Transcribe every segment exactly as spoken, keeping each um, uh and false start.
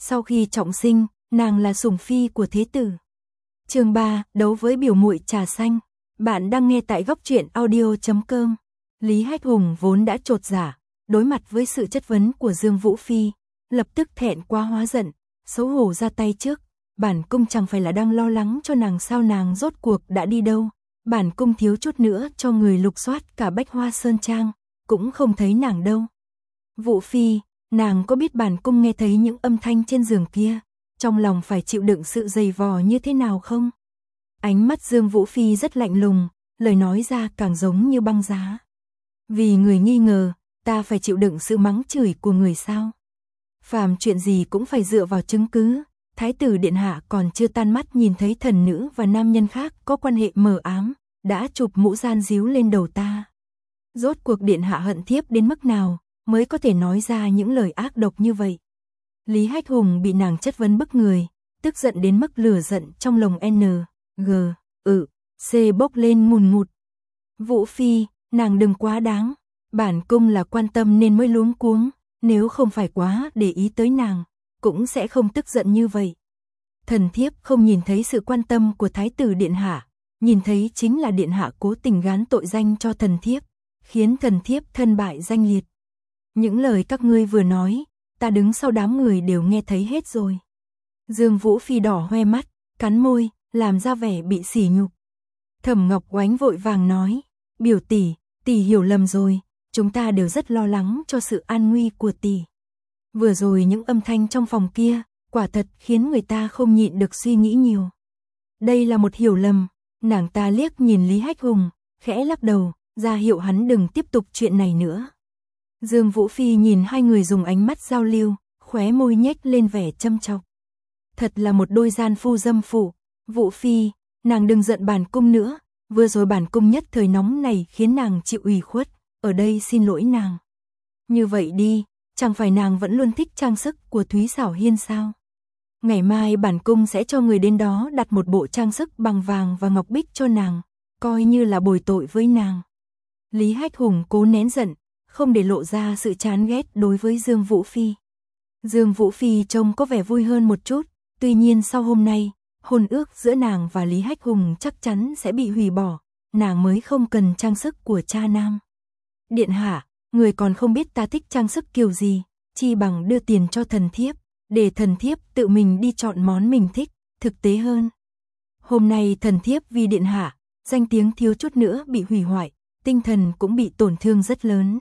Sau khi trọng sinh, nàng là sủng phi của thế tử. Chương ba, đấu với biểu muội trà xanh. Bạn đang nghe tại góc truyện audio chấm com. Lý Hách Hùng vốn đã chột dạ, đối mặt với sự chất vấn của Dương Vũ Phi, lập tức thẹn quá hóa giận, xấu hổ ra tay trước. Bản cung chẳng phải là đang lo lắng cho nàng sao, nàng rốt cuộc đã đi đâu? Bản cung thiếu chút nữa cho người lục soát cả Bách Hoa Sơn Trang, cũng không thấy nàng đâu. Vũ Phi, nàng có biết bản cung nghe thấy những âm thanh trên giường kia, trong lòng phải chịu đựng sự dày vò như thế nào không? Ánh mắt Dương Vũ Phi rất lạnh lùng, lời nói ra càng giống như băng giá. Vì người nghi ngờ, ta phải chịu đựng sự mắng chửi của người sao? Phàm chuyện gì cũng phải dựa vào chứng cứ. Thái tử điện hạ còn chưa tan mắt nhìn thấy thần nữ và nam nhân khác có quan hệ mờ ám, đã chụp mũ gian díu lên đầu ta. Rốt cuộc điện hạ hận thiếp đến mức nào mới có thể nói ra những lời ác độc như vậy? Lý Hách Hùng bị nàng chất vấn bức người, tức giận đến mức lửa giận trong lòng N, G, ừ, C bốc lên ngùn ngụt. Vũ Phi, nàng đừng quá đáng, bản cung là quan tâm nên mới luống cuống, nếu không phải quá để ý tới nàng, cũng sẽ không tức giận như vậy. Thần thiếp không nhìn thấy sự quan tâm của thái tử điện hạ, nhìn thấy chính là điện hạ cố tình gán tội danh cho thần thiếp, khiến thần thiếp thân bại danh liệt. Những lời các ngươi vừa nói, ta đứng sau đám người đều nghe thấy hết rồi. Dương Vũ Phi đỏ hoe mắt, cắn môi, làm ra vẻ bị sỉ nhục. Thẩm Ngọc Oánh vội vàng nói, biểu tỷ, tỷ hiểu lầm rồi, chúng ta đều rất lo lắng cho sự an nguy của tỷ. Vừa rồi những âm thanh trong phòng kia, quả thật khiến người ta không nhịn được suy nghĩ nhiều. Đây là một hiểu lầm, nàng ta liếc nhìn Lý Hách Hùng, khẽ lắc đầu, ra hiệu hắn đừng tiếp tục chuyện này nữa. Dương Vũ Phi nhìn hai người dùng ánh mắt giao lưu, khóe môi nhếch lên vẻ châm chọc. Thật là một đôi gian phu dâm phụ. Vũ Phi, nàng đừng giận bản cung nữa, vừa rồi bản cung nhất thời nóng này khiến nàng chịu ủy khuất, ở đây xin lỗi nàng. Như vậy đi, chẳng phải nàng vẫn luôn thích trang sức của Thúy Xảo Hiên sao? Ngày mai bản cung sẽ cho người đến đó đặt một bộ trang sức bằng vàng và ngọc bích cho nàng, coi như là bồi tội với nàng. Lý Hách Hùng cố nén giận, không để lộ ra sự chán ghét đối với Dương Vũ Phi. Dương Vũ Phi trông có vẻ vui hơn một chút, tuy nhiên sau hôm nay, hôn ước giữa nàng và Lý Hách Hùng chắc chắn sẽ bị hủy bỏ, nàng mới không cần trang sức của cha nam. Điện hạ, người còn không biết ta thích trang sức kiểu gì, chi bằng đưa tiền cho thần thiếp, để thần thiếp tự mình đi chọn món mình thích, thực tế hơn. Hôm nay thần thiếp vì điện hạ, danh tiếng thiếu chút nữa bị hủy hoại, tinh thần cũng bị tổn thương rất lớn.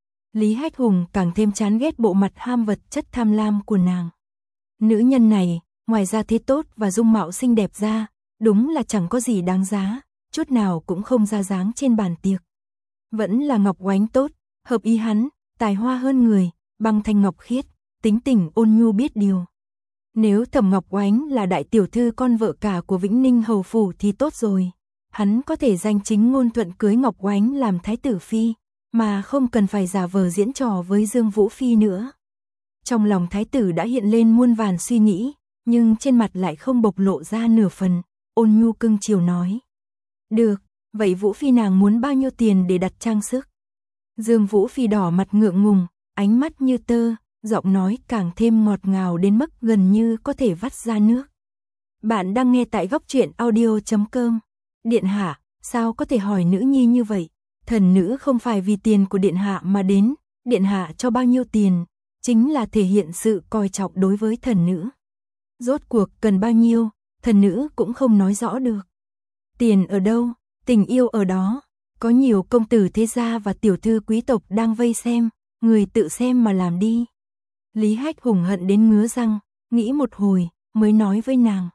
Lý Hách Hùng càng thêm chán ghét bộ mặt ham vật chất tham lam của nàng. Nữ nhân này, ngoài ra thế tốt và dung mạo xinh đẹp ra, đúng là chẳng có gì đáng giá, chút nào cũng không ra dáng trên bàn tiệc. Vẫn là Ngọc Oánh tốt, hợp ý hắn, tài hoa hơn người, băng thanh ngọc khiết, tính tình ôn nhu biết điều. Nếu Thẩm Ngọc Oánh là đại tiểu thư con vợ cả của Vĩnh Ninh hầu phủ thì tốt rồi, hắn có thể danh chính ngôn thuận cưới Ngọc Oánh làm thái tử phi, mà không cần phải giả vờ diễn trò với Dương Vũ Phi nữa. Trong lòng thái tử đã hiện lên muôn vàn suy nghĩ, nhưng trên mặt lại không bộc lộ ra nửa phần, ôn nhu cưng chiều nói. Được, vậy Vũ Phi nàng muốn bao nhiêu tiền để đặt trang sức? Dương Vũ Phi đỏ mặt ngượng ngùng, ánh mắt như tơ, giọng nói càng thêm ngọt ngào đến mức gần như có thể vắt ra nước. Bạn đang nghe tại góc truyện audio chấm com. Điện hạ, sao có thể hỏi nữ nhi như vậy? Thần nữ không phải vì tiền của điện hạ mà đến, điện hạ cho bao nhiêu tiền, chính là thể hiện sự coi trọng đối với thần nữ. Rốt cuộc cần bao nhiêu, thần nữ cũng không nói rõ được. Tiền ở đâu, tình yêu ở đó, có nhiều công tử thế gia và tiểu thư quý tộc đang vây xem, người tự xem mà làm đi. Lý Hách Hùng hận đến ngứa răng, nghĩ một hồi, mới nói với nàng.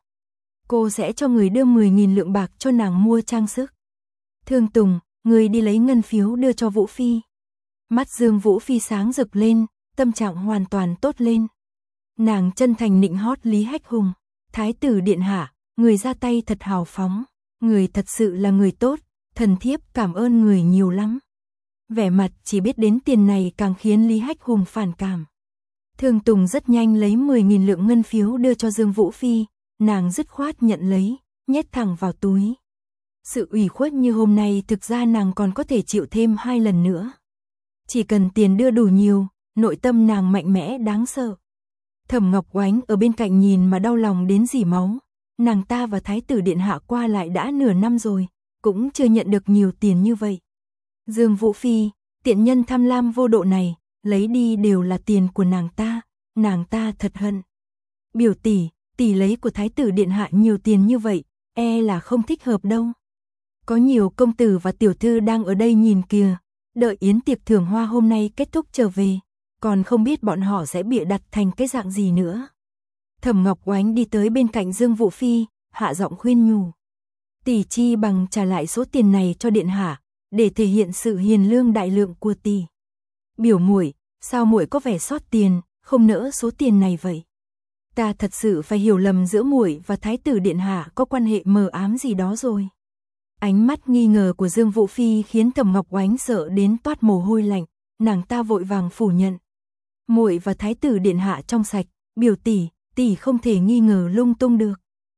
Cô sẽ cho người đưa mười nghìn lượng bạc cho nàng mua trang sức. Thương Tùng, người đi lấy ngân phiếu đưa cho Vũ Phi. Mắt Dương Vũ Phi sáng rực lên, tâm trạng hoàn toàn tốt lên. Nàng chân thành nịnh hót Lý Hách Hùng. Thái tử điện hạ, người ra tay thật hào phóng, người thật sự là người tốt, thần thiếp cảm ơn người nhiều lắm. Vẻ mặt chỉ biết đến tiền này càng khiến Lý Hách Hùng phản cảm. Thương Tùng rất nhanh lấy mười nghìn lượng ngân phiếu đưa cho Dương Vũ Phi, nàng dứt khoát nhận lấy, nhét thẳng vào túi. Sự ủy khuất như hôm nay thực ra nàng còn có thể chịu thêm hai lần nữa. Chỉ cần tiền đưa đủ nhiều, nội tâm nàng mạnh mẽ đáng sợ. Thẩm Ngọc Oánh ở bên cạnh nhìn mà đau lòng đến rỉ máu. Nàng ta và Thái tử điện hạ qua lại đã nửa năm rồi, cũng chưa nhận được nhiều tiền như vậy. Dương Vũ Phi, tiện nhân tham lam vô độ này, lấy đi đều là tiền của nàng ta, nàng ta thật hận. Biểu tỷ, tỷ lấy của Thái tử điện hạ nhiều tiền như vậy, e là không thích hợp đâu. Có nhiều công tử và tiểu thư đang ở đây nhìn kìa, đợi yến tiệc thưởng hoa hôm nay kết thúc trở về, còn không biết bọn họ sẽ bịa đặt thành cái dạng gì nữa. Thẩm Ngọc Oánh đi tới bên cạnh Dương Vũ Phi, hạ giọng khuyên nhủ. Tỷ chi bằng trả lại số tiền này cho điện hạ, để thể hiện sự hiền lương đại lượng của tỷ. Biểu muội, sao muội có vẻ sót tiền, không nỡ số tiền này vậy? Ta thật sự phải hiểu lầm giữa muội và Thái tử điện hạ có quan hệ mờ ám gì đó rồi. Ánh mắt nghi ngờ của Dương Vũ Phi khiến Thẩm Ngọc Oánh sợ đến toát mồ hôi lạnh, nàng ta vội vàng phủ nhận. Muội và Thái tử điện hạ trong sạch, biểu tỷ, tỷ không thể nghi ngờ lung tung được.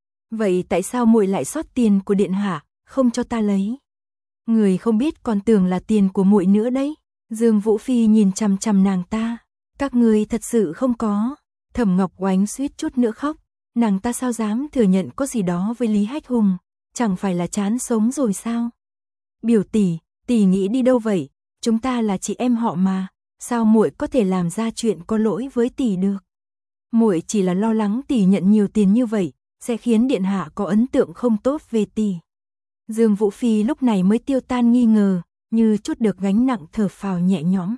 Vậy tại sao muội lại sót tiền của điện hạ, không cho ta lấy? Người không biết còn tưởng là tiền của muội nữa đấy. Dương Vũ Phi nhìn chằm chằm nàng ta. Các người thật sự không có. Thẩm Ngọc Oánh suýt chút nữa khóc. Nàng ta sao dám thừa nhận có gì đó với Lý Hách Hùng, chẳng phải là chán sống rồi sao? Biểu tỷ, tỷ nghĩ đi đâu vậy? Chúng ta là chị em họ mà, sao muội có thể làm ra chuyện có lỗi với tỷ được? Muội chỉ là lo lắng tỷ nhận nhiều tiền như vậy sẽ khiến điện hạ có ấn tượng không tốt về tỷ. Dương Vũ Phi lúc này mới tiêu tan nghi ngờ, như chút được gánh nặng thở phào nhẹ nhõm.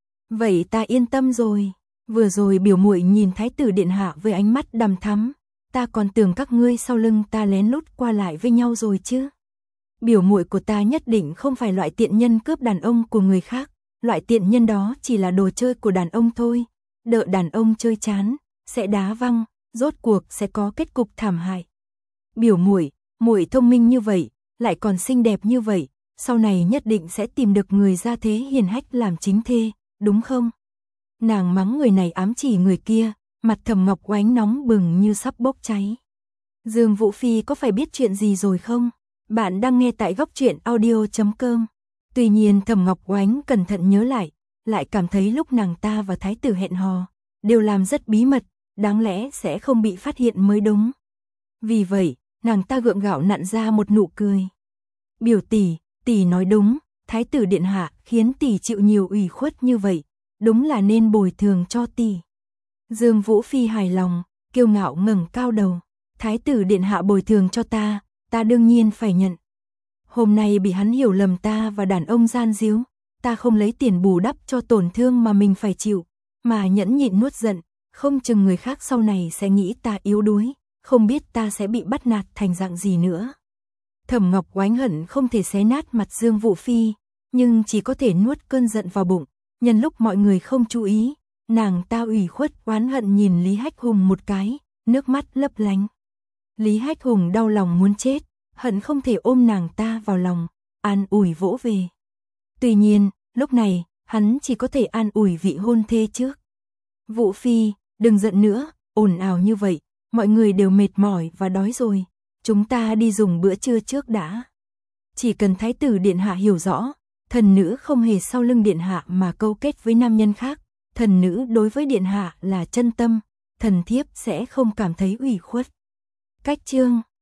Vậy ta yên tâm rồi, vừa rồi biểu muội nhìn Thái tử điện hạ với ánh mắt đằm thắm, ta còn tưởng các ngươi sau lưng ta lén lút qua lại với nhau rồi chứ. Biểu muội của ta nhất định không phải loại tiện nhân cướp đàn ông của người khác, loại tiện nhân đó chỉ là đồ chơi của đàn ông thôi, đợi đàn ông chơi chán, sẽ đá văng, rốt cuộc sẽ có kết cục thảm hại. Biểu muội, muội thông minh như vậy, lại còn xinh đẹp như vậy, sau này nhất định sẽ tìm được người gia thế hiền hách làm chính thê, đúng không? Nàng mắng người này ám chỉ người kia, mặt Thẩm Ngọc Oánh nóng bừng như sắp bốc cháy. Dương Vũ Phi có phải biết chuyện gì rồi không? Bạn đang nghe tại góc truyện audio chấm com. Tuy nhiên Thẩm Ngọc Oánh cẩn thận nhớ lại, lại cảm thấy lúc nàng ta và Thái tử hẹn hò, đều làm rất bí mật, đáng lẽ sẽ không bị phát hiện mới đúng. Vì vậy, nàng ta gượng gạo nặn ra một nụ cười. Biểu tỷ, tỷ nói đúng, Thái tử điện hạ khiến tỷ chịu nhiều ủy khuất như vậy, đúng là nên bồi thường cho tỷ. Dương Vũ Phi hài lòng, kiêu ngạo ngẩng cao đầu. Thái tử điện hạ bồi thường cho ta, ta đương nhiên phải nhận. Hôm nay bị hắn hiểu lầm ta và đàn ông gian díu, ta không lấy tiền bù đắp cho tổn thương mà mình phải chịu, mà nhẫn nhịn nuốt giận, không chừng người khác sau này sẽ nghĩ ta yếu đuối, không biết ta sẽ bị bắt nạt thành dạng gì nữa. Thẩm Ngọc Oánh hận không thể xé nát mặt Dương Vũ Phi, nhưng chỉ có thể nuốt cơn giận vào bụng, nhân lúc mọi người không chú ý, nàng ta ủy khuất oán hận nhìn Lý Hách Hùng một cái, nước mắt lấp lánh. Lý Hách Hùng đau lòng muốn chết, hận không thể ôm nàng ta vào lòng, an ủi vỗ về. Tuy nhiên, lúc này, hắn chỉ có thể an ủi vị hôn thê trước. Vũ Phi, đừng giận nữa, ồn ào như vậy, mọi người đều mệt mỏi và đói rồi, chúng ta đi dùng bữa trưa trước đã. Chỉ cần Thái tử điện hạ hiểu rõ, thần nữ không hề sau lưng điện hạ mà câu kết với nam nhân khác, thần nữ đối với điện hạ là chân tâm, thần thiếp sẽ không cảm thấy ủy khuất. Cách chương